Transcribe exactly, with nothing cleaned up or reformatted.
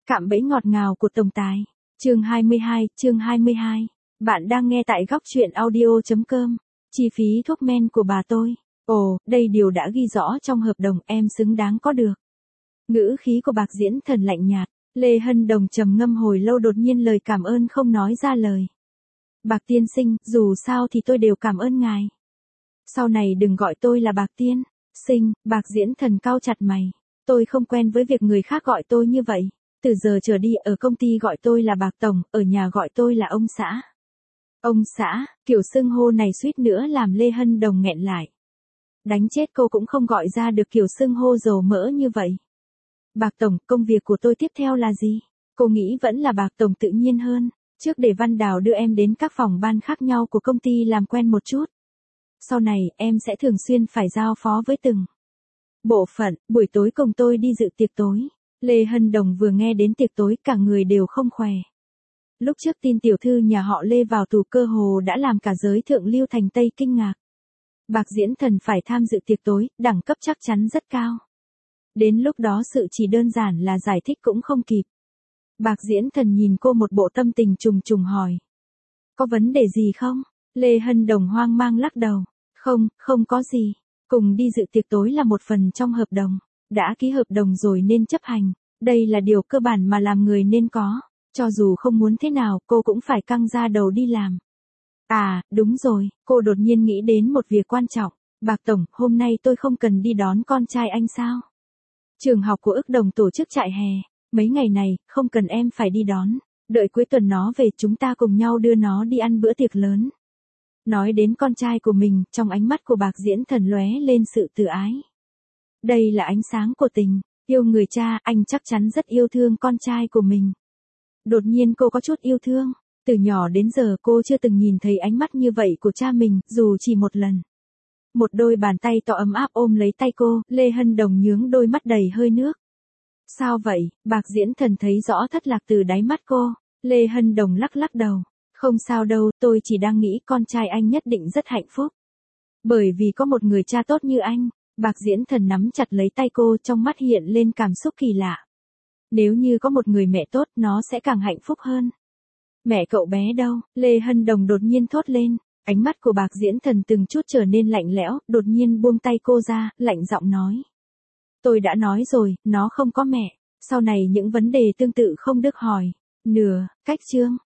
Cạm bẫy ngọt ngào của tổng tài. Chương hai mươi hai, chương hai mươi hai. Bạn đang nghe tại góc truyện audio chấm com. Chi phí thuốc men của bà tôi. Ồ, đây điều đã ghi rõ trong hợp đồng, em xứng đáng có được. Ngữ khí của Bạc Diễn Thần lạnh nhạt. Lê Hân Đồng trầm ngâm hồi lâu, đột nhiên lời cảm ơn không nói ra lời. Bạc tiên sinh, dù sao thì tôi đều cảm ơn ngài. Sau này đừng gọi tôi là Bạc tiên sinh. Bạc Diễn Thần cau chặt mày. Tôi không quen với việc người khác gọi tôi như vậy. Từ giờ trở đi, ở công ty gọi tôi là Bạc tổng, ở nhà gọi tôi là ông xã. Ông xã, kiểu xưng hô này suýt nữa làm Lê Hân Đồng nghẹn lại. Đánh chết cô cũng không gọi ra được kiểu xưng hô dầu mỡ như vậy. Bạc tổng, công việc của tôi tiếp theo là gì? Cô nghĩ vẫn là Bạc tổng tự nhiên hơn. Trước để Văn Đào đưa em đến các phòng ban khác nhau của công ty làm quen một chút. Sau này, em sẽ thường xuyên phải giao phó với từng bộ phận. Buổi tối cùng tôi đi dự tiệc tối. Lê Hân Đồng vừa nghe đến tiệc tối, cả người đều không khỏe. Lúc trước tin tiểu thư nhà họ Lê vào tù cơ hồ đã làm cả giới thượng lưu thành Tây kinh ngạc. Bạc Diễn Thần phải tham dự tiệc tối, đẳng cấp chắc chắn rất cao. Đến lúc đó sự chỉ đơn giản là giải thích cũng không kịp. Bạc Diễn Thần nhìn cô một bộ tâm tình trùng trùng hỏi. Có vấn đề gì không? Lê Hân Đồng hoang mang lắc đầu. Không, không có gì. Cùng đi dự tiệc tối là một phần trong hợp đồng. Đã ký hợp đồng rồi nên chấp hành. Đây là điều cơ bản mà làm người nên có. Cho dù không muốn thế nào, cô cũng phải căng ra đầu đi làm. À, đúng rồi, cô đột nhiên nghĩ đến một việc quan trọng. Bạc tổng, hôm nay tôi không cần đi đón con trai anh sao? Trường học của Ức Đồng tổ chức trại hè. Mấy ngày này, không cần em phải đi đón. Đợi cuối tuần nó về, chúng ta cùng nhau đưa nó đi ăn bữa tiệc lớn. Nói đến con trai của mình, trong ánh mắt của Bạc Diễn Thần lóe lên sự tự ái. Đây là ánh sáng của tình, yêu người cha, anh chắc chắn rất yêu thương con trai của mình. Đột nhiên cô có chút yêu thương, từ nhỏ đến giờ cô chưa từng nhìn thấy ánh mắt như vậy của cha mình, dù chỉ một lần. Một đôi bàn tay to ấm áp ôm lấy tay cô, Lê Hân Đồng nhướng đôi mắt đầy hơi nước. Sao vậy? Bạc Diễn Thần thấy rõ thất lạc từ đáy mắt cô. Lê Hân Đồng lắc lắc đầu. Không sao đâu, tôi chỉ đang nghĩ con trai anh nhất định rất hạnh phúc. Bởi vì có một người cha tốt như anh. Bạc Diễn Thần nắm chặt lấy tay cô, trong mắt hiện lên cảm xúc kỳ lạ. Nếu như có một người mẹ tốt, nó sẽ càng hạnh phúc hơn. Mẹ cậu bé đâu? Lê Hân Đồng đột nhiên thốt lên. Ánh mắt của Bạc Diễn Thần từng chút trở nên lạnh lẽo, đột nhiên buông tay cô ra, lạnh giọng nói. Tôi đã nói rồi, nó không có mẹ. Sau này những vấn đề tương tự không được hỏi. Nửa, cách chương.